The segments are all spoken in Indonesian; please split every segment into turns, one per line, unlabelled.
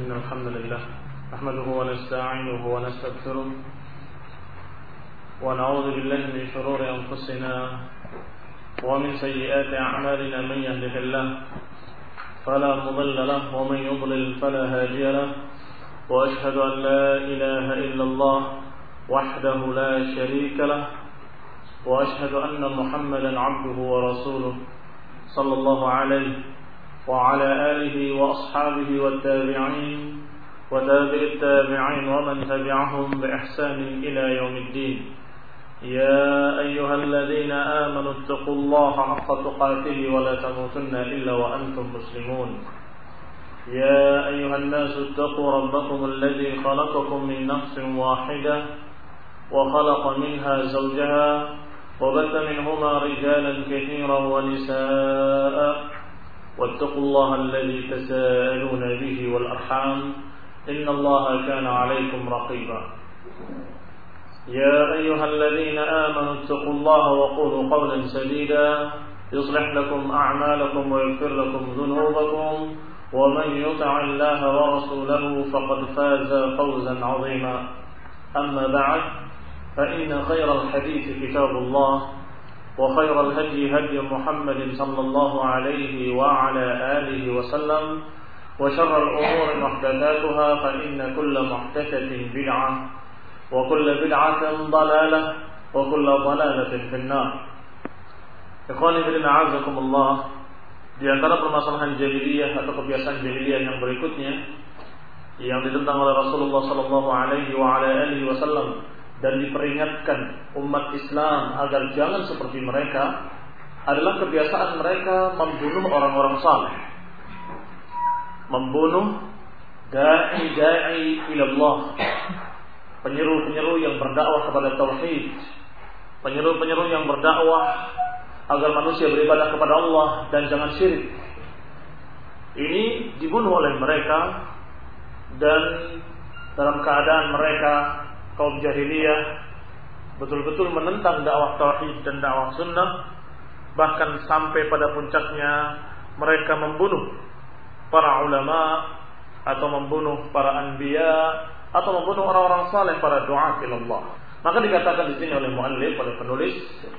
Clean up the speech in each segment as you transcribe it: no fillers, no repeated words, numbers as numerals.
إن الحمد لله نحمده ونستعينه ونستغفره ونعوذ بالله من شرور أنفسنا ومن سيئات أعمالنا. من يهده الله فلا مضل له ومن يضلل فلا هادي له، وأشهد أن لا إله إلا الله وحده لا شريك له، وأشهد أن محمدا عبده ورسوله صلى الله عليه وعلى آله وأصحابه والتابعين وتابع التابعين ومن تبعهم بإحسان إلى يوم الدين. يا أيها الذين آمنوا اتقوا الله حق تقاته ولا تموتن إلا وأنتم مسلمون. يا أيها الناس اتقوا ربكم الذي خلقكم من نفس واحدة وخلق منها زوجها وبث منهما رجالا كثيرا ونساء، واتقوا الله الذي تساءلون به والأرحام إن الله كان عليكم رقيبا. يا أيها الذين آمنوا اتقوا الله وقولوا قولا سديدا يصلح لكم أعمالكم ويغفر لكم ذنوبكم، ومن يطع الله ورسوله فقد فاز فوزا عظيما. أما بعد، فإن خير الحديث كتاب الله، وخير الهدي هدي محمد صلى الله عليه وعلى آله وسلم، وشر الأمور محدثاتها، فإن كل محدثة بدعة وكل بدعة ضلالة وكل ضلالة في النار. Ikhwani fillah, a'azakumullah. Di antara permasalahan jahiliyah atau kebiasaan jahiliyah yang berikutnya yang ditentang oleh Rasulullah sallallahu alaihi wa ala alihi wasallam dan diperingatkan umat Islam agar jangan seperti mereka adalah kebiasaan mereka membunuh orang-orang saleh, membunuh da'i ilallah, penyeru-penyeru yang berdakwah kepada tauhid, penyeru-penyeru yang berdakwah agar manusia beribadah kepada Allah dan jangan syirik. Ini dibunuh oleh mereka, dan dalam keadaan mereka kaum jahiliyah betul-betul menentang dakwah tauhid dan dakwah sunnah, bahkan sampai pada puncaknya mereka membunuh para ulama atau membunuh para anbiya atau membunuh orang-orang saleh, para du'a ilallah. Maka dikatakan di sini oleh muallif, oleh penulis,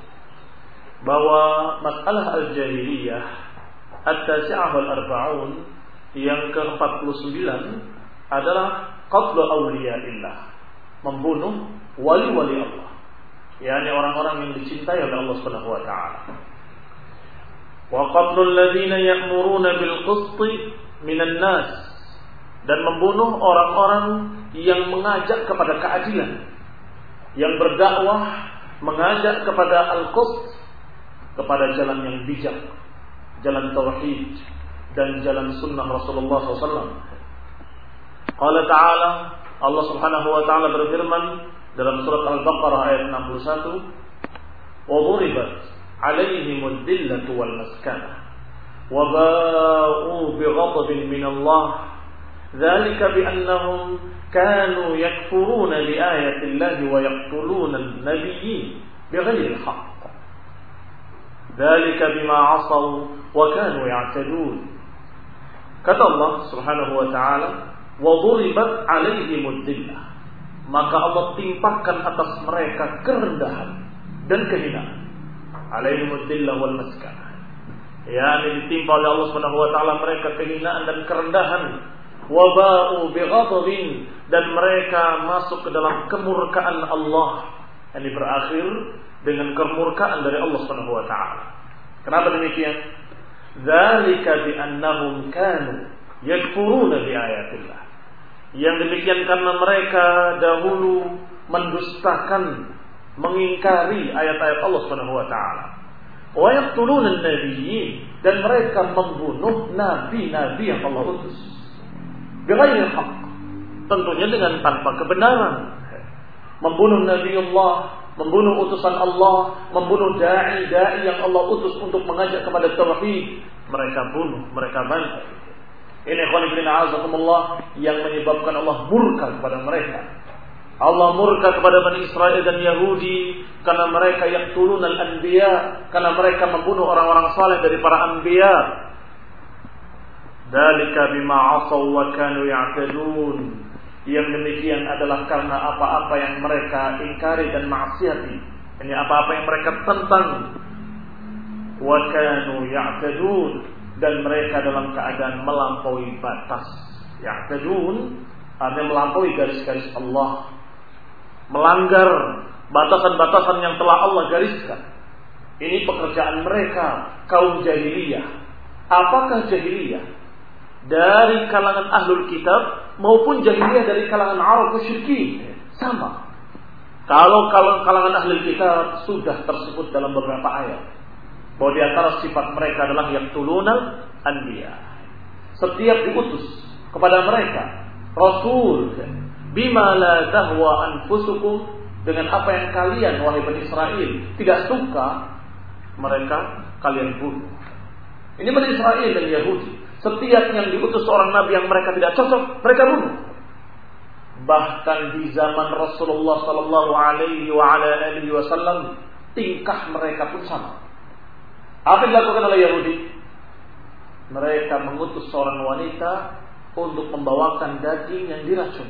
bahwa masalah al-jahiliyah at-tasi'ah wal-arba'un yang ke-49 adalah qatlu awliyaillah, membunuh wali-wali Allah, yakni orang-orang yang dicintai oleh Allah Subhanahu wa taala. Wa qatlul ladzina ya'muruna bil qisti minan nas, dan membunuh orang-orang yang mengajak kepada keadilan, yang berdakwah mengajak kepada al-qist, kepada jalan yang bijak, jalan tauhid dan jalan sunnah Rasulullah SAW. Qala ta'ala, Allah Subhanahu wa taala berfirman dalam surat Al-Baqarah ayat 61, "Wa dhuribat 'alaihimud dhillatu wal maskanah wa ba'u bighadabin min Allah, dzalika bi annahum kanu yakfuruna bi ayati Allahi wa yaqtuluna an-nabiyyin bighairi haqq. Dzalika bima 'asaw wa kanu ya'tadun." Kata Allah Subhanahu wa taala, "Wa dhuribat 'alaihimud dhillah", maka Allah timpakan atas mereka kerendahan dan kehinaan. Alaihimud dhillah wal maskanah, yakni ditimpa oleh Allah Subhanahu wa taala mereka kehinaan dan kerendahan. Wa ba'u bighadabin, dan mereka masuk ke dalam kemurkaan Allah, yakni berakhir dengan kemurkaan dari Allah Subhanahu wa taala. Kenapa demikian? Dzalika bi annahum kanu yakfuruna bi ayatillah. Yang demikian karena mereka dahulu mendustakan, mengingkari ayat-ayat Allah Subhanahu wa taala. Wa yaqtuluna an-nabiyyin, dan mereka membunuh nabi-nabi yang Allah utus. Bighairi haqq, tentunya dengan tanpa kebenaran. Membunuh Nabiullah, membunuh utusan Allah, membunuh dai-dai yang Allah utus untuk mengajak kepada tauhid, mereka bunuh, mereka bantai. Ini khonibrin a'azakumullah yang menyebabkan Allah murka kepada mereka. Allah murka kepada Bani Israel dan Yahudi karena mereka yaqtulunal anbiya, karena mereka membunuh orang-orang saleh dari para anbiya. Dzalika bima 'asaw wa kanu ya'tadun. Yang demikian adalah karena apa-apa yang mereka ingkari dan maksiati. Ini apa-apa yang mereka tentang. Wa kanu ya'tadun, dan mereka dalam keadaan melampaui batas. Ya'tadun artinya melampaui garis-garis Allah, melanggar batasan-batasan yang telah Allah gariskan. Ini pekerjaan mereka, kaum jahiliyah. Apakah jahiliyah dari kalangan ahlul kitab maupun jahiliyah dari kalangan Arab musyrikin? Sama. Kalau kalangan ahlul kitab sudah tersebut dalam beberapa ayat bahwa di antara sifat mereka adalah yaqtulunal anbiya. Setiap diutus kepada mereka rasul bima la tahwa anfusukum, dengan apa yang kalian wahai Bani Israel tidak suka, mereka kalian bunuh. Ini Bani Israel dan Yahudi. Setiap yang diutus seorang nabi yang mereka tidak cocok, mereka bunuh. Bahkan di zaman Rasulullah sallallahu alaihi wasallam, tingkah mereka pun sama. Apa yang dilakukan oleh Yahudi? Mereka mengutus seorang wanita untuk membawakan daging yang diracun.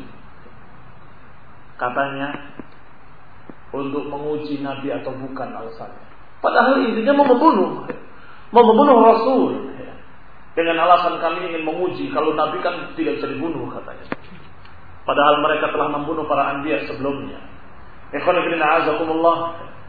Katanya untuk menguji nabi atau bukan alasannya. Padahal intinya mau membunuh Rasul. Dengan alasan kami ingin menguji, kalau nabi kan tidak bisa dibunuh katanya. Padahal mereka telah membunuh para anbiya sebelumnya. Ikhwan fillah azakumullah.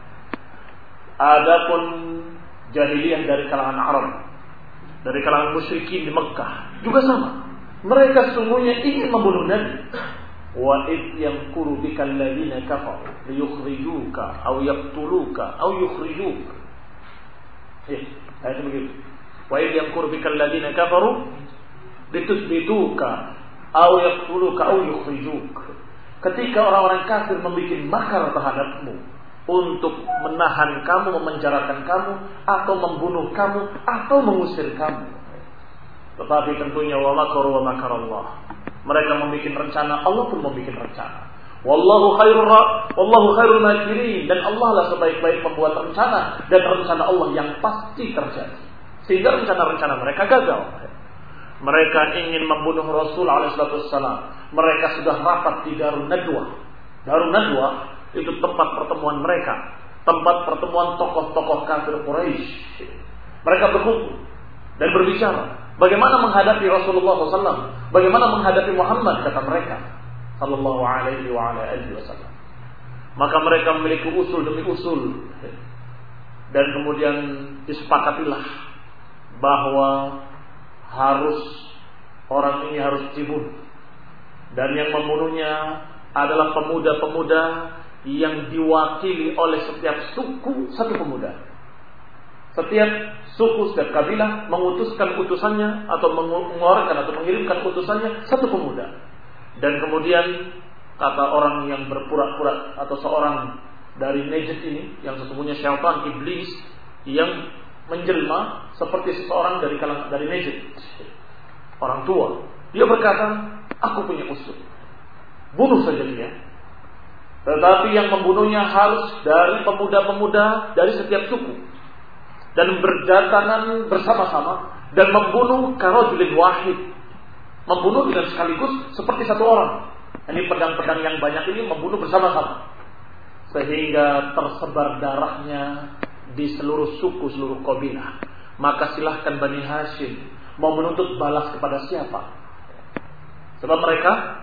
Adapun jahiliyah dari kalangan Arab, dari kalangan musyrikin di Mekkah juga sama. Mereka sesungguhnya ingin membunuh Nabi. Wa id yamkuru bikal ladzina kafaru liyukhrijuka aw yaqtuluka aw yukhrijuk. Ayat begitu. Wa id yamkuru bikal ladzina kafaru lituthbituka aw yaqtuluka aw yukhrijuk. Ketika orang-orang kafir membuat makar terhadapmu untuk menahan kamu, memenjarakan kamu, atau membunuh kamu, atau mengusir kamu. Tetapi tentunya wa makaru wa makarallah. Mereka membuat rencana, Allah pun membuat rencana. Wallahu khairul makirin, dan Allah lah sebaik-baik pembuat rencana, dan rencana Allah yang pasti terjadi. Sehingga rencana-rencana mereka gagal. Mereka ingin membunuh Rasul alaihissalam. Mereka sudah rapat di Darun Nadwa. Darun Nadwa itu tempat pertemuan mereka, tempat pertemuan tokoh-tokoh kafir Quraisy. Mereka berkumpul dan berbicara bagaimana menghadapi Rasulullah SAW, bagaimana menghadapi Muhammad, kata mereka sallallahu alaihi wasallam. Maka mereka memiliki usul demi usul, dan kemudian disepakatilah bahwa orang ini harus dibunuh, dan yang membunuhnya adalah pemuda-pemuda yang diwakili oleh setiap suku satu pemuda. Setiap suku, setiap kabilah mengutuskan utusannya atau mengeluarkan atau mengirimkan utusannya satu pemuda. Dan kemudian kata orang yang berpura-pura atau seorang dari Najd ini, yang sesungguhnya syaitan iblis yang menjelma seperti seseorang dari Najd, orang tua, dia berkata, aku punya usul, bunuh saja dia. Tetapi yang membunuhnya harus dari pemuda-pemuda dari setiap suku, dan berdatangan bersama-sama, dan membunuh karajulin wahid, membunuh dengan sekaligus seperti satu orang. Ini pedang-pedang yang banyak ini membunuh bersama-sama, sehingga tersebar darahnya di seluruh suku, seluruh kabilah. Maka silahkan Bani Hashim mau menuntut balas kepada siapa. Sebab mereka,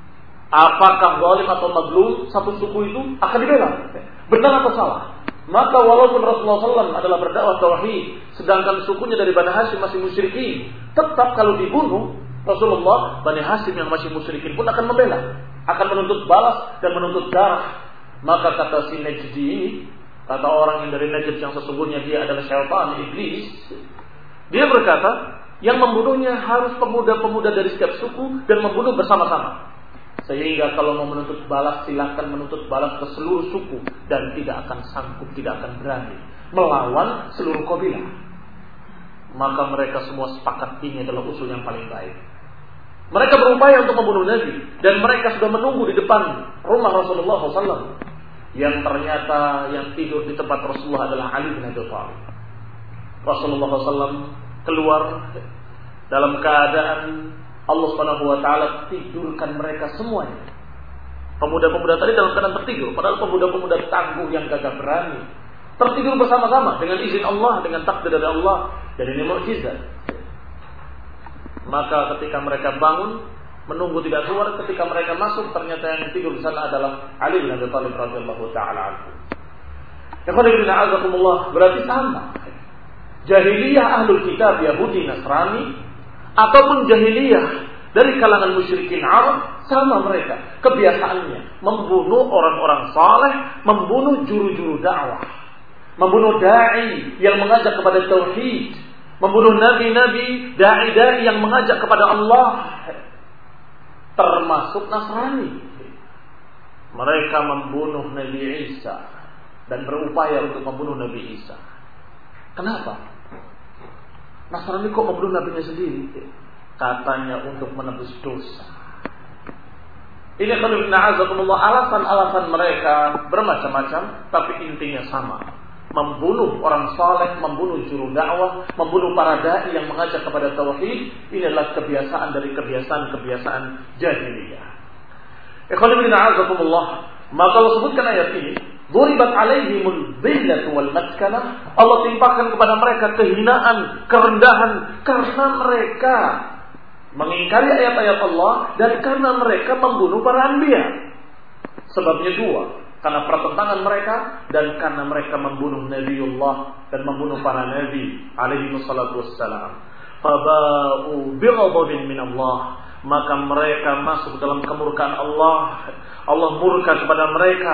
apakah zalim atau mazlum, satu suku itu akan dibela, benar atau salah. Maka walaupun Rasulullah SAW adalah berdakwah tauhid, sedangkan sukunya dari Bani Hashim masih musyrikin, tetap kalau dibunuh Rasulullah, Bani Hashim yang masih musyrikin pun akan membela, akan menuntut balas dan menuntut darah. Maka kata si Najdi ini, kata orang yang dari Najd yang sesungguhnya dia adalah syaitan iblis, dia berkata yang membunuhnya harus pemuda-pemuda dari setiap suku dan membunuh bersama-sama. Sehingga kalau mau menuntut balas, silahkan menuntut balas ke seluruh suku, dan tidak akan sanggup, tidak akan berani melawan seluruh kabilah. Maka mereka semua sepakat ini adalah usul yang paling baik. Mereka berupaya untuk membunuh Nabi, dan mereka sudah menunggu di depan rumah Rasulullah SAW. Yang ternyata yang tidur di tempat Rasulullah adalah Ali bin Abi Thalib. Rasulullah SAW keluar dalam keadaan Allah Subhanahu wa taala tidurkan mereka semuanya. Pemuda-pemuda tadi dalam keadaan tertidur, padahal pemuda-pemuda tangguh yang gagah berani tertidur bersama-sama dengan izin Allah, dengan takdir dari Allah, dan ini mukjizat. Maka ketika mereka bangun, menunggu tidak keluar, ketika mereka masuk ternyata yang tidur di sana adalah Ali bin Abi Thalib radhiyallahu taala anhu. Berarti sama. Jahiliyah ahlul kitab Yahudi Nasrani ataupun jahiliyah dari kalangan musyrikin Arab, sama mereka kebiasaannya membunuh orang-orang saleh, membunuh juru-juru dakwah, membunuh dai yang mengajak kepada tauhid, membunuh nabi-nabi, dai-dai yang mengajak kepada Allah, termasuk Nasrani. Mereka membunuh Nabi Isa dan berupaya untuk membunuh Nabi Isa. Kenapa? Nasrani kok membunuh nabinya sendiri? Katanya untuk menebus dosa. Ini alasan-alasan mereka bermacam-macam, tapi intinya sama. Membunuh orang saleh, membunuh juru dakwah, membunuh para dai yang mengajak kepada tauhid. Ini adalah kebiasaan dari kebiasaan-kebiasaan jahiliyah. Maka Allah sebutkan ayat ini, Duribat alaihimul dhillatu wal maskanah. Allah timpakan kepada mereka kehinaan, kerendahan karena mereka mengingkari ayat-ayat Allah dan karena mereka membunuh para anbiya. Sebabnya dua, karena pertentangan mereka dan karena mereka membunuh Nabiullah dan membunuh para nabi alaihi wassalatu wassalam. Faba'u bighadabin min Allah, maka mereka masuk dalam kemurkaan Allah. Allah murka kepada mereka.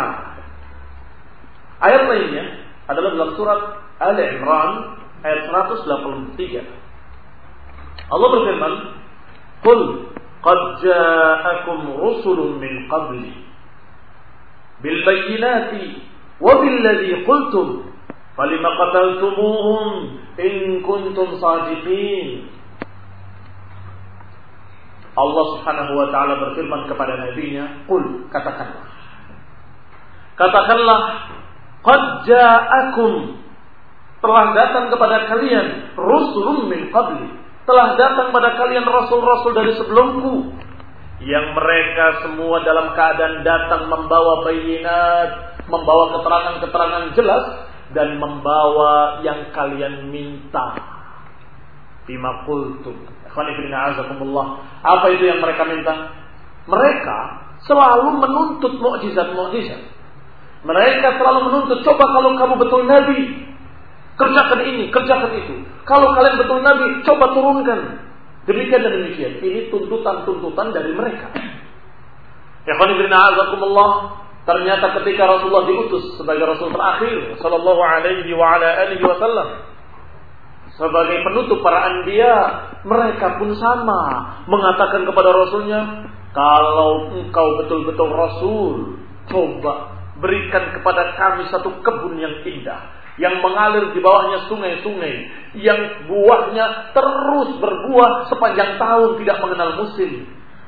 Ayat lainnya adalah dalam surat Al-Imran ayat 183. Allah berfirman, "Qul qad ja'akum rusulun min qabli bil bayyinati wa bil ladzi qultum falima qataltumuhum in kuntum shadiqin." Allah Subhanahu wa taala berfirman kepada nabinya, "Qul," katakanlah, qad ja'akum, telah datang kepada kalian rusulun min qabli, telah datang pada kalian rasul-rasul dari sebelumku, yang mereka semua dalam keadaan datang membawa bayinat, membawa keterangan-keterangan jelas dan membawa yang kalian minta. Bima qultum. Apa itu yang mereka minta? Mereka selalu menuntut mukjizat-mukjizat. Mereka selalu menuntut, coba kalau kamu betul Nabi, kerjakan ini, kerjakan itu. Kalau kalian betul Nabi, coba turunkan. Demikian dan demikian. Ini tuntutan-tuntutan dari mereka. Ternyata ketika Rasulullah diutus sebagai Rasul terakhir, sallallahu alaihi wa ala alihi wasallam, sebagai penutup para anbiya, mereka pun sama mengatakan kepada Rasulnya, kalau engkau betul-betul Rasul, coba berikan kepada kami satu kebun yang indah, yang mengalir di bawahnya sungai-sungai, yang buahnya terus berbuah sepanjang tahun, tidak mengenal musim.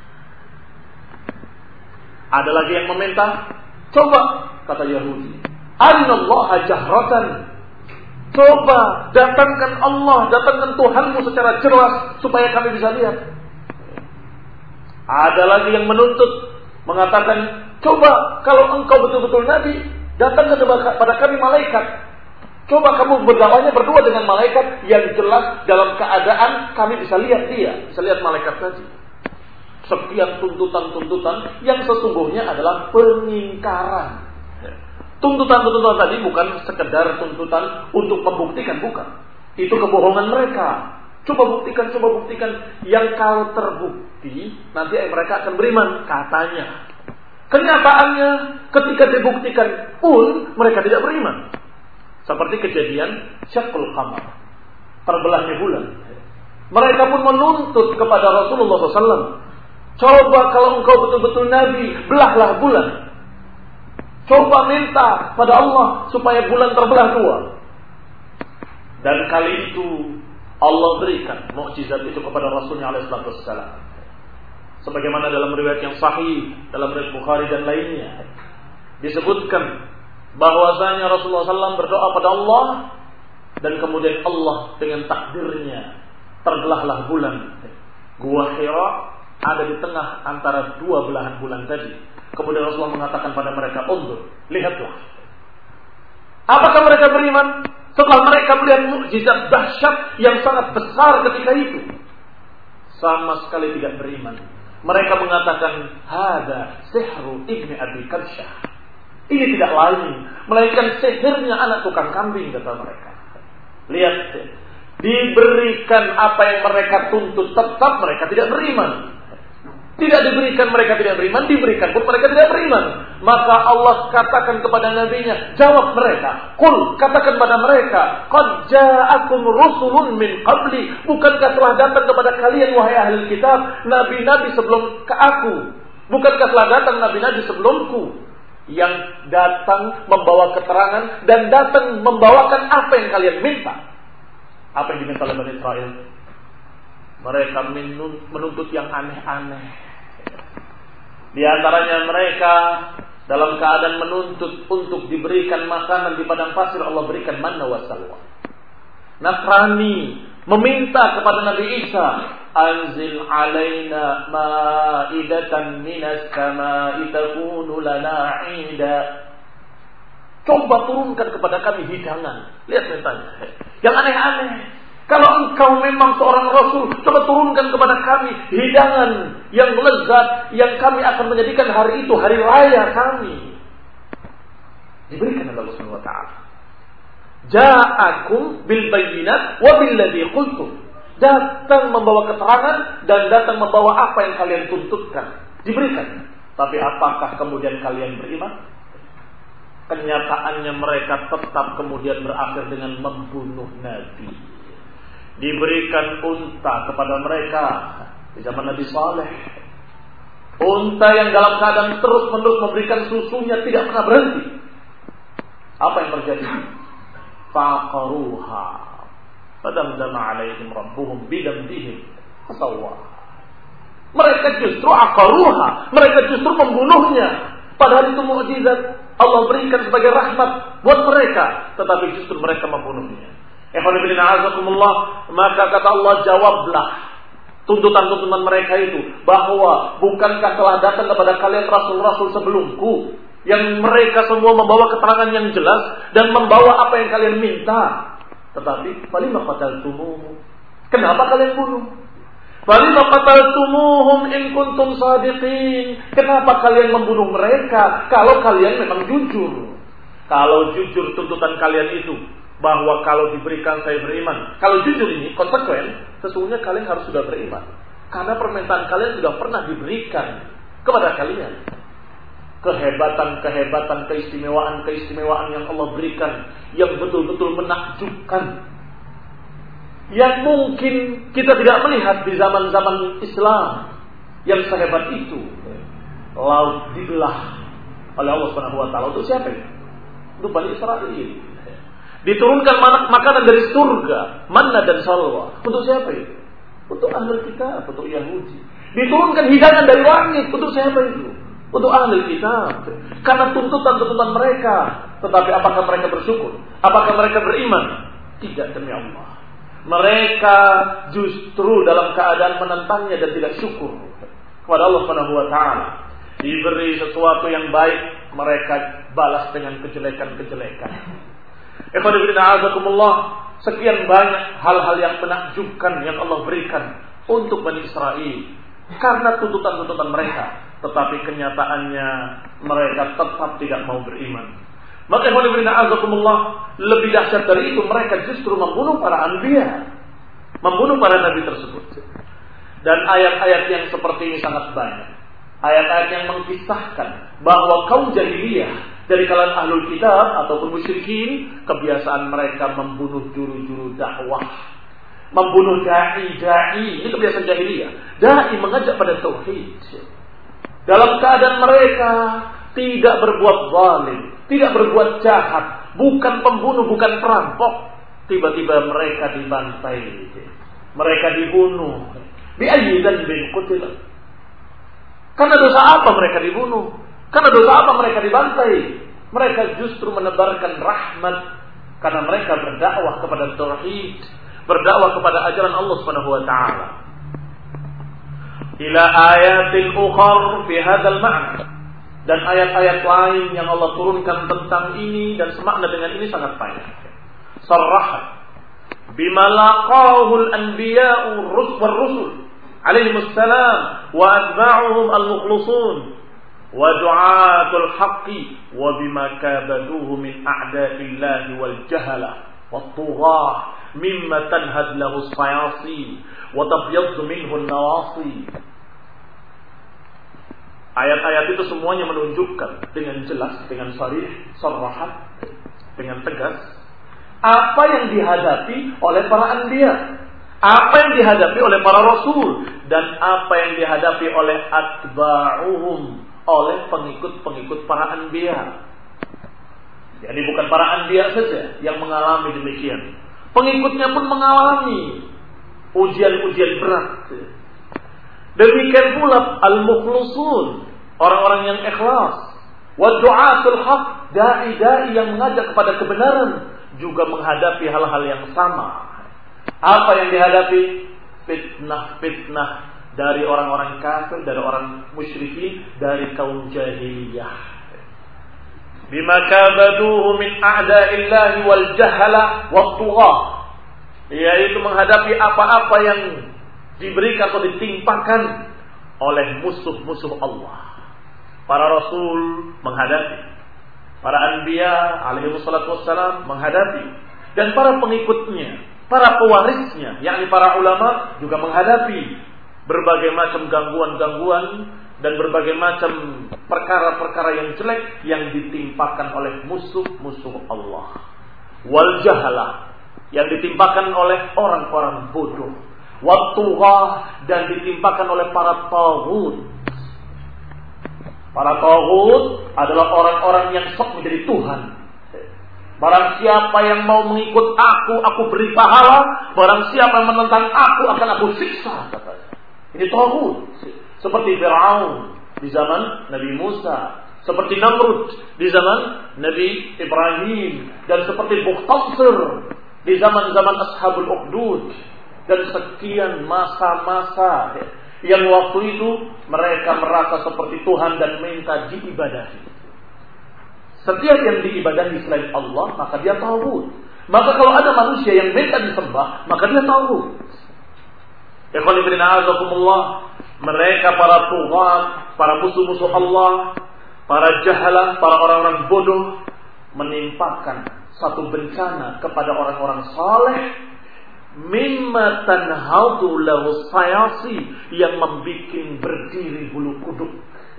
Ada lagi yang meminta, coba, kata Yahudi, arinallaha jahratan, coba datangkan Allah, datangkan Tuhanmu secara jelas supaya kami bisa lihat. Ada lagi yang menuntut, mengatakan, coba kalau engkau betul-betul Nabi, datangkan kepada kami malaikat. Coba kamu berdakwahnya berdua dengan malaikat yang jelas dalam keadaan kami bisa lihat dia, bisa lihat malaikat tadi. Sekian tuntutan-tuntutan yang sesungguhnya adalah pengingkaran. Tuntutan-tuntutan tadi bukan sekedar tuntutan untuk membuktikan, bukan. Itu kebohongan mereka. Coba buktikan. Yang kalau terbukti, nanti mereka akan beriman, katanya. Kenyataannya ketika dibuktikan pun mereka tidak beriman. Seperti kejadian Syaqqul Qamar, terbelahnya bulan. Mereka pun menuntut kepada Rasulullah SAW, coba kalau engkau betul-betul Nabi, belahlah bulan. Coba minta pada Allah supaya bulan terbelah dua. Dan kali itu Allah berikan mukjizat itu kepada Rasulnya alaihissalam. Sebagaimana dalam riwayat yang sahih, dalam riwayat Bukhari dan lainnya, disebutkan bahwasanya Rasulullah SAW berdoa pada Allah, dan kemudian Allah dengan takdirnya Terbelahlah bulan. Gua Hira ada di tengah antara dua belahan bulan tadi. Kemudian Rasulullah mengatakan pada mereka, "Undur, lihatlah." Apakah mereka beriman? Setelah mereka melihat mukjizat dahsyat yang sangat besar ketika itu, sama sekali tidak beriman. Mereka mengatakan, "Hada sihru ibni Abi Kabsyah." Ini tidak lain melainkan sihirnya anak tukang kambing, kata mereka. Lihat, diberikan apa yang mereka tuntut, tetap mereka tidak beriman. Tidak diberikan mereka tidak beriman, diberikan pun mereka tidak beriman. Maka Allah katakan kepada nabinya, jawab mereka, qul, katakan kepada mereka, qad ja'akum rusulun min qabli, bukankah telah datang kepada kalian wahai ahli kitab nabi-nabi sebelum ke aku? Bukankah telah datang nabi-nabi sebelumku yang datang membawa keterangan dan datang membawakan apa yang kalian minta? Apa yang diminta oleh Bani Israel? Mereka menuntut yang aneh-aneh. Di antaranya mereka dalam keadaan menuntut untuk diberikan makanan di padang pasir, Allah berikan manna wa salwa. Nasrani meminta kepada Nabi Isa, anzil alaina ma'idatan minas sama'i takunu lana 'ida. Coba turunkan kepada kami hidangan. Lihat mintanya. Yang aneh-aneh. Kalau engkau memang seorang Rasul, coba turunkan kepada kami hidangan yang lezat, yang kami akan menjadikan hari itu hari raya kami. Diberikan oleh Allah Subhanahu wa taala. Ja'akum bil bayyinat wa bil ladzi qultum. Datang membawa keterangan dan datang membawa apa yang kalian tuntutkan. Diberikan. Tapi apakah kemudian kalian beriman? Kenyataannya mereka tetap kemudian berakhir dengan membunuh Nabi. Diberikan unta kepada mereka di zaman Nabi Saleh. Unta yang dalam keadaan terus-menerus memberikan susunya tidak pernah berhenti. Apa yang terjadi? Faqaruha fadamdama alaihim rabbuhum bidamdihim fasawwa. Mereka justru aqaruha, mereka justru membunuhnya. Padahal itu mukjizat Allah berikan sebagai rahmat buat mereka, tetapi justru mereka membunuhnya. Maka kata Allah, jawablah tuntutan-tuntutan mereka itu, bahwa bukankah telah datang kepada kalian rasul-rasul sebelumku yang mereka semua membawa keterangan yang jelas dan membawa apa yang kalian minta, tetapi falima qataltumuhum, kenapa kalian bunuh? Falima qataltumuhum in kuntum shadiqin, kenapa kalian membunuh mereka kalau kalian memang jujur? Kalau jujur tuntutan kalian itu bahwa kalau diberikan saya beriman, kalau jujur ini konsekuen, sesungguhnya kalian harus sudah beriman, karena permintaan kalian sudah pernah diberikan kepada kalian. Kehebatan, keistimewaan yang Allah berikan, yang betul-betul menakjubkan, yang mungkin kita tidak melihat di zaman-zaman Islam yang sehebat itu. Laut dibelah oleh Allah Subhanahu wa taala untuk siapa? Untuk Bani Israel. Diturunkan makanan dari surga, manna dan salwa. Untuk siapa itu? Untuk ahli kitab, untuk Yahudi. Diturunkan hidangan dari langit. Untuk siapa itu? Untuk ahli kitab. Karena tuntutan-tuntutan mereka. Tetapi apakah mereka bersyukur? Apakah mereka beriman? Tidak, demi Allah. Mereka justru dalam keadaan menentangnya dan tidak syukur kepada Allah Subhanahu wa taala. Diberi sesuatu yang baik, mereka balas dengan kejelekan-kejelekan. Sekian banyak hal-hal yang menakjubkan yang Allah berikan untuk Bani Israel karena tuntutan-tuntutan mereka, tetapi kenyataannya mereka tetap tidak mau beriman. Maka lebih dahsyat dari itu, mereka justru membunuh para anbiya, membunuh para nabi tersebut. Dan ayat-ayat yang seperti ini sangat banyak. Ayat-ayat yang mengkisahkan bahwa kaum jahiliyah dari kalangan ahlul kitab ataupun musyrikin, kebiasaan mereka membunuh juru-juru dakwah, membunuh dai-dai. Ini kebiasaan jahiliyah. Dai mengajak pada tauhid. Dalam keadaan mereka tidak berbuat zalim, tidak berbuat jahat, bukan pembunuh, bukan perampok. Tiba-tiba mereka dibantai, mereka dibunuh. Bi'ayyi dzanbin qutila. Karena dosa apa mereka dibunuh? Karena dosa apa mereka dibantai? Mereka justru menebarkan rahmat karena mereka berdakwah kepada tauhid. berdakwah kepada ajaran Allah Subhanahu wa taala. Ila ayatil ukhar fi hadzal ma'na. Dan ayat-ayat lain yang Allah turunkan tentang ini dan semakna dengan ini sangat banyak. Sarrahat bima laqahu al-anbiya'u war rusul alaihimus salam wa atba'uhum al-mukhlisun wa du'atul haqqi wa bima kabaduhu min a'da'illahi wal jahala wat tughah mimma tanhad lahu as-sayasi wa tabyaddu minhu an-nawasi. Ayat-ayat itu semuanya menunjukkan dengan jelas, dengan sharih, sarrahat, dengan tegas apa yang dihadapi oleh para anbiya, apa yang dihadapi oleh para rasul, dan apa yang dihadapi oleh atba'uhum, oleh pengikut-pengikut para anbiya. Jadi bukan para anbiya saja yang mengalami demikian, pengikutnya pun mengalami ujian-ujian berat. Demikian pula al-mukhlisun, orang-orang yang ikhlas, wa du'atul haq, dai-dai yang mengajak kepada kebenaran juga menghadapi hal-hal yang sama. Apa yang dihadapi? Fitnah-fitnah dari orang-orang kafir, dari orang musyrikin, dari kaum jahiliyah. Bima kabaduhu min a'da'illahi wal jahala wat tughah, yaitu menghadapi apa-apa yang diberikan atau ditimpakan oleh musuh-musuh Allah. Para rasul menghadapi, para anbiya alaihi wassalatu wassalam menghadapi, dan para pengikutnya, para pewarisnya, yakni para ulama juga menghadapi berbagai macam gangguan-gangguan dan berbagai macam perkara-perkara yang jelek yang ditimpakan oleh musuh-musuh Allah. Wal jahalah, yang ditimpakan oleh orang-orang bodoh. Wat tughah, dan ditimpakan oleh para taghut. Para taghut adalah orang-orang yang sok menjadi Tuhan. Barang siapa yang mau mengikut aku beri pahala. Barang siapa yang menentang akan aku siksa, katanya. Ini taghut. Seperti Fir'aun di zaman Nabi Musa, seperti Namrud di zaman Nabi Ibrahim, dan seperti Bukhtasir di zaman-zaman Ashabul Ukhdud, dan sekian masa-masa yang waktu itu mereka merasa seperti Tuhan dan minta diibadahi. Setiap yang diibadahi selain Allah, maka dia taghut. Maka kalau ada manusia yang minta disembah, maka dia taghut. Ikhwan fillah a'azakumullah, mereka para tughat, para musuh-musuh Allah, para jahalah, para orang-orang bodoh, menimpakan satu bencana kepada orang-orang saleh, mimma tanhadu lahu sayasi, yang membikin berdiri bulu kuduk,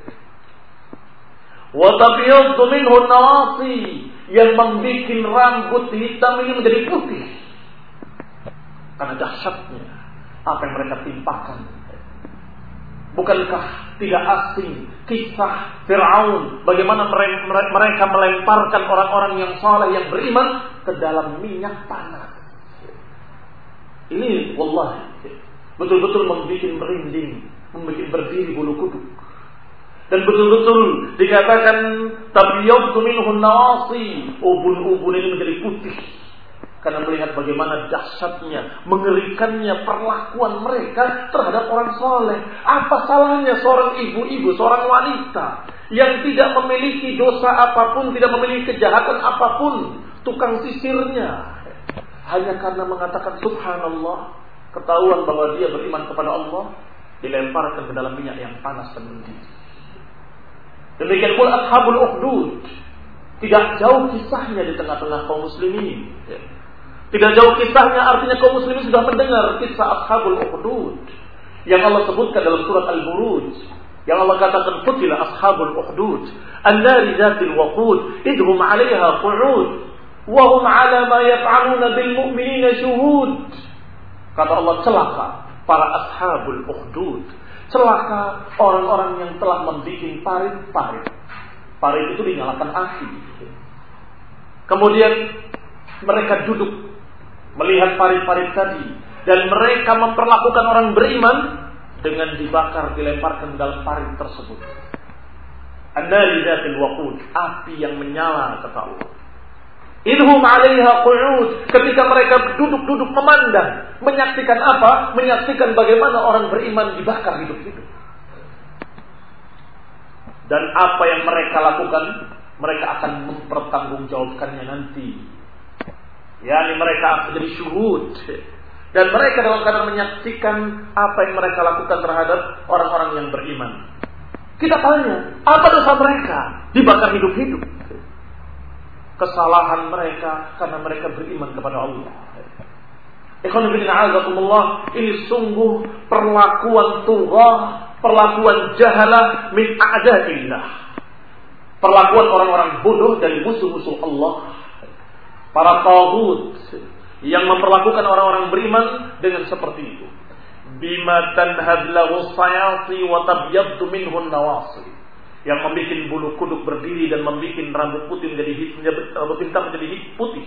wa tabyaddu minhu nawasi, yang membikin rambut hitam ini menjadi putih karena dahsyatnya apa yang mereka timpakan. Bukankah tidak asing kisah Fir'aun, bagaimana mereka melemparkan orang-orang yang saleh, yang beriman ke dalam minyak panas. Ini wallahi betul-betul membuat merinding, membuat berdiri bulu kuduk. Dan betul-betul dikatakan tabyaddu minhu nawasi, ubun-ubun ini menjadi putih karena melihat bagaimana dahsyatnya, mengerikannya perlakuan mereka terhadap orang saleh. Apa salahnya seorang ibu-ibu, seorang wanita yang tidak memiliki dosa apapun, tidak memiliki kejahatan apapun, tukang sisirnya, hanya karena mengatakan subhanallah, ketahuan bahwa dia beriman kepada Allah, dilemparkan ke dalam minyak yang panas dan mendidih. Demikian pula Ashabul Ukhdud, tidak jauh kisahnya di tengah-tengah kaum muslimin. Tidak jauh kisahnya, artinya kaum muslimin sudah mendengar kisah Ashabul Ukhdud yang Allah sebutkan dalam surat Al-Buruj, yang Allah katakan qutila ashabul ukhdud an-nari dzatil waqud idhum 'alaiha qu'ud wa hum 'ala ma yaf'aluna bil mu'minina syuhud. Kata Allah, celaka para ashabul ukhdud, celaka orang-orang yang telah membuat parit-parit. Parit itu dinyalakan api. Kemudian mereka duduk melihat parit-parit tadi, dan mereka memperlakukan orang beriman dengan dibakar, dilemparkan dalam parit tersebut. An-nari dzatil waqud, api yang menyala, kata Allah.
Idhum 'alaiha qu'ud, ketika mereka duduk-duduk memandang, menyaksikan apa? Menyaksikan bagaimana orang beriman dibakar hidup-hidup. Dan apa yang mereka lakukan, mereka akan mempertanggungjawabkannya nanti. Yani mereka akan jadi syuhud. Dan mereka dalam keadaan menyaksikan apa yang mereka lakukan terhadap orang-orang yang beriman. Kita tanya, apa dosa mereka? Dibakar hidup-hidup. Kesalahan mereka karena mereka beriman kepada Allah. Ini sungguh perlakuan tughah, perlakuan jahalah min a'da'illah. Perlakuan orang-orang bodoh dari musuh-musuh Allah. Para taghut yang memperlakukan orang-orang beriman dengan seperti itu. Bima tanhad lahu sayati wa tabyaddu minhu an-nawasi. Yang membuat bulu kuduk berdiri dan membuat rambut putih rambut hitam menjadi putih.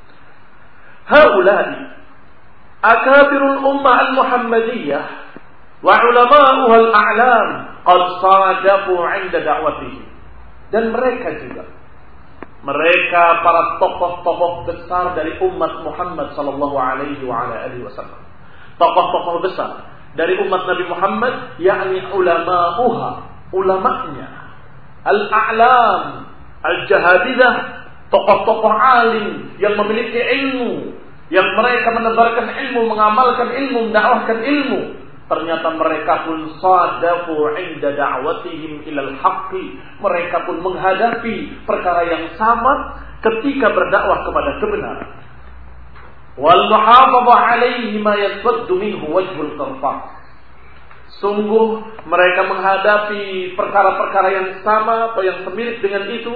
Haula'i akabirul ummah al-muhammadiyah wa ulama'uha al-a'lam qad sadafu 'inda da'watihi. Dan mereka juga, mereka para tokoh-tokoh besar dari umat Muhammad sallallahu alaihi wasallam. Tokoh-tokoh besar dari umat Nabi Muhammad, yakni ulama'uha, ulama'nya, al-a'lam, al-jahabidah, tokoh-tokoh alim yang memiliki ilmu, yang mereka menebarkan ilmu, mengamalkan ilmu, mendakwahkan ilmu. Ternyata mereka pun sadafu 'inda da'watihim ilal haqqi. Mereka pun menghadapi perkara yang sama ketika berdakwah kepada kebenaran. Wal muhafadhah 'alaihi ma yaswaddu minhu wajhul qarfaq. Sungguh mereka menghadapi perkara-perkara yang sama atau yang semirip dengan itu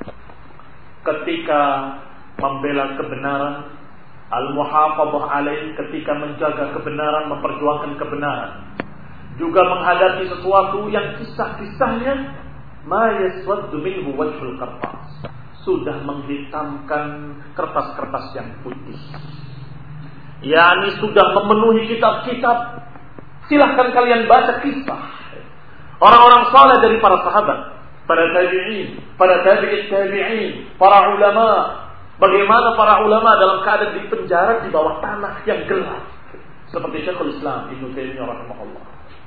ketika membela kebenaran. Al-muhafadhah alaih, ketika menjaga kebenaran, memperjuangkan kebenaran. Juga menghadapi sesuatu yang kisah-kisahnya ma yaswaddu minhu wajhul qarfas, sudah menghitamkan kertas-kertas yang putih. Yani sudah memenuhi kitab-kitab. Silahkan kalian baca kisah orang-orang saleh dari para sahabat, para tabi'in, para tabi'it tabi'in, para ulama. Bagaimana para ulama dalam keadaan di penjara di bawah tanah yang gelap, seperti Syekhul Islam Ibnu Taimiyah rahimahullah.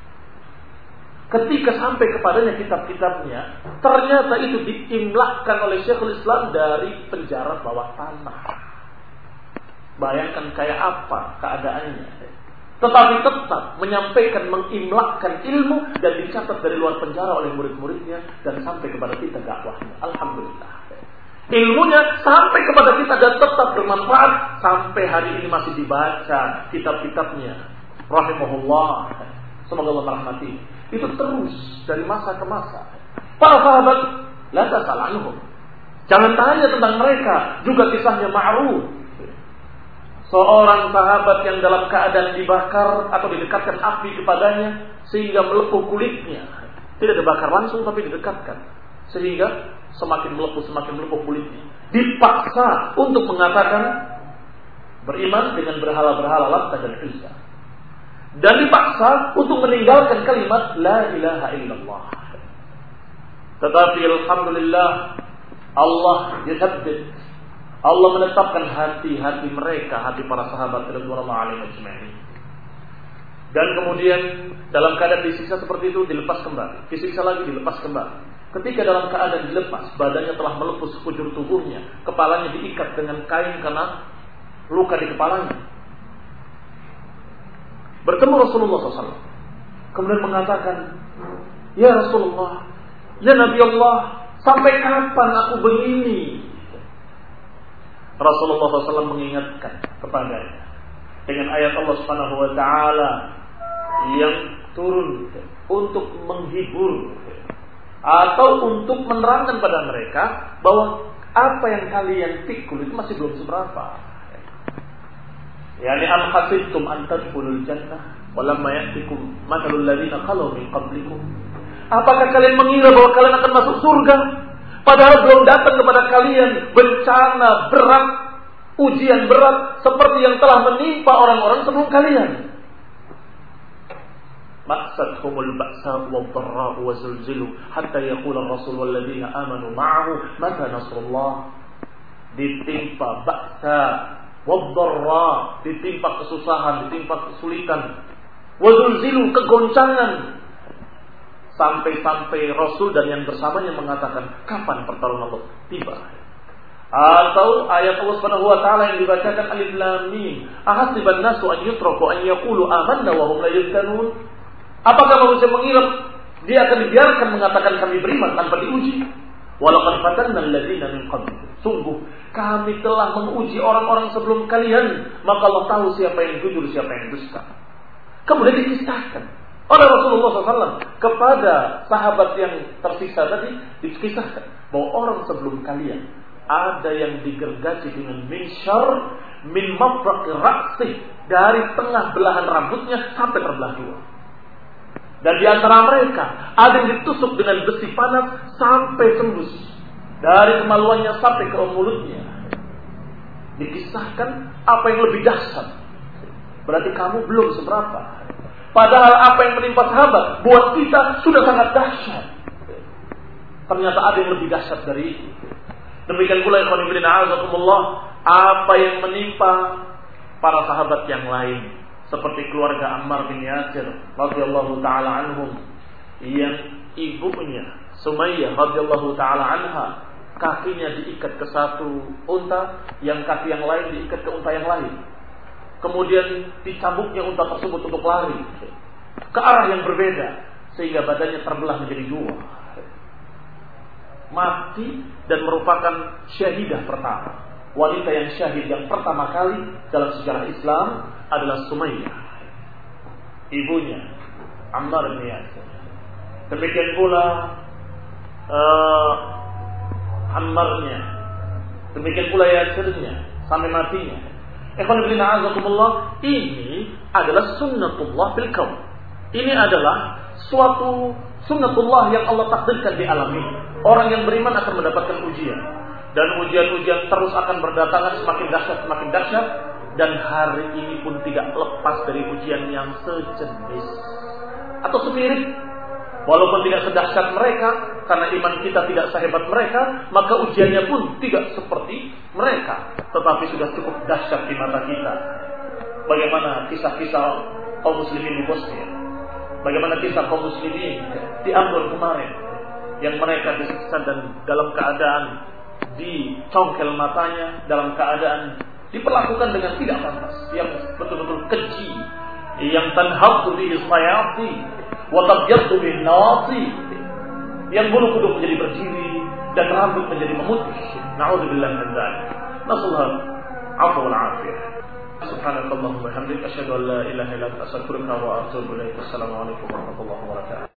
Ketika sampai kepadanya kitab-kitabnya, ternyata itu diimlakkan oleh Syekhul Islam dari penjara bawah tanah. Bayangkan kayak apa keadaannya. Tetapi tetap menyampaikan, mengimlakkan ilmu dan dicatat dari luar penjara oleh murid-muridnya dan sampai kepada kita dakwahnya. Alhamdulillah. Ilmunya sampai kepada kita dan tetap bermanfaat sampai hari ini masih dibaca kitab-kitabnya. Rahimahullah. Semoga Allah merahmati. Itu terus dari masa ke masa. Para sahabat, la tasal anhum. Jangan tanya tentang mereka. Juga kisahnya ma'ruf. Seorang sahabat yang dalam keadaan dibakar atau didekatkan api kepadanya sehingga melepuh kulitnya. Tidak dibakar langsung tapi didekatkan. Sehingga semakin melepuh kulitnya. Dipaksa untuk mengatakan beriman dengan berhala-berhala Lat dan Uzza. Dan dipaksa untuk meninggalkan kalimat la ilaha illallah. Tetapi alhamdulillah Allah yathabbit. Allah menetapkan hati-hati mereka, hati para sahabat radhiyallahu anhum ajma'in. Dan kemudian dalam keadaan disiksa seperti itu dilepas kembali, disiksa lagi dilepas kembali. Ketika dalam keadaan dilepas, badannya telah melepuh sekujur tubuhnya, kepalanya diikat dengan kain karena luka di kepalanya. Bertemu Rasulullah SAW, kemudian mengatakan, ya Rasulullah, ya Nabi Allah, sampai kapan aku begini? Rasulullah SAW mengingatkan kepadanya dengan ayat Allah Subhanahu Wa Taala yang turun untuk menghibur atau untuk menerangkan pada mereka bahwa apa yang kalian pikul itu masih belum seberapa. Yani am hasibtum an tadkhulul jannah wa lamma ya'tikum mathalul ladzina khalu min qablikum. Apakah kalian mengira bahwa kalian akan masuk surga padahal belum datang kepada kalian bencana berat, ujian berat seperti yang telah menimpa orang-orang sebelum kalian? مَأْسَتْهُمُ الْبَأْسَاءُ وَالضَّرَّاءُ وَزُلْزِلُوا حَتَّى يَقُولَ الرَّسُولُ وَالَّذِينَ آمَنُوا مَعَهُ مَتَى نَصْرُ اللَّهِ. ditimpa ba'sa wadh-dharra, ditimpa kesusahan, ditimpa kesulitan, wazulzilu, kegoncangan, sampai-sampai Rasul dan yang bersamanya mengatakan, kapan pertolongan Allah tiba? Atau ayat Allah Subhanahu wa taala yang dibacakan alif lam mim, ahasiban nasu an yutraku an yaqulu amanna wa hum la yuftanun. Apakah manusia mengira dia akan dibiarkan mengatakan kami beriman tanpa diuji? Walaqad fatanna alladziina min qabl. Sungguh kami telah menguji orang-orang sebelum kalian, maka Allah tahu siapa yang jujur, siapa yang dusta. Kemudian dikisahkan oleh Rasulullah SAW kepada sahabat yang tersisa tadi, dikisahkan bahwa orang sebelum kalian ada yang digergaji dengan minsyar min mafraqi ra'sih, dari tengah belahan rambutnya sampai terbelah dua. Dan di antara mereka ada yang ditusuk dengan besi panas sampai tembus dari kemaluannya sampai ke mulutnya. Dikisahkan apa yang lebih dahsyat. Berarti kamu belum seberapa. Padahal apa yang menimpa sahabat buat kita sudah sangat dahsyat. Ternyata ada yang lebih dahsyat dari itu. Demikian pula ikhwan fillah a'azakumullah, apa yang menimpa para sahabat yang lain, seperti keluarga Ammar bin Yasir radhiyallahu taala anhum, yang ibunya Sumayyah radhiyallahu taala anha kakinya diikat ke satu unta, yang kaki yang lain diikat ke unta yang lain. Kemudian dicambuknya unta tersebut untuk lari ke arah yang berbeda, sehingga badannya terbelah menjadi dua. Mati dan merupakan syahidah pertama. Wanita yang syahid yang pertama kali dalam sejarah Islam adalah Sumayyah, ibunya Ammar bin Yasir. Demikian pula Ammarnya, demikian pula Yasirnya sampai matinya. Ikhwan fillah a'azakumullah, ini adalah sunnatullah fil kaun. Ini adalah suatu sunnatullah yang Allah takdirkan di alam ini. Orang yang beriman akan mendapatkan ujian, dan ujian-ujian terus akan berdatangan semakin dahsyat, dan hari ini pun tidak lepas dari ujian yang sejenis atau semirip. Walaupun tidak sedahsyat mereka, karena iman kita tidak sehebat mereka, maka ujiannya pun tidak seperti mereka, tetapi sudah cukup dahsyat di mata kita. Bagaimana kisah-kisah kaum muslimin di Bosnia, bagaimana kisah kaum muslimin di Ambon kemarin, yang mereka disiksa dan dalam keadaan dicongkel matanya, dalam keadaan diperlakukan dengan tidak pantas, yang betul-betul keji, yang tanhabtu bihi sayati wa tabyaddu bin nawasi, yang bulu kuduk menjadi berdiri dan rambut menjadi memutih. Na'udzubillah min dzalik. Nasallahu afwa wal afiyah. Subhanakallahumma wa bihamdika asyhadu an la ilaha illa anta astaghfiruka wa atubu ilaik. Assalamu alaikum warahmatullahi wabarakatuh.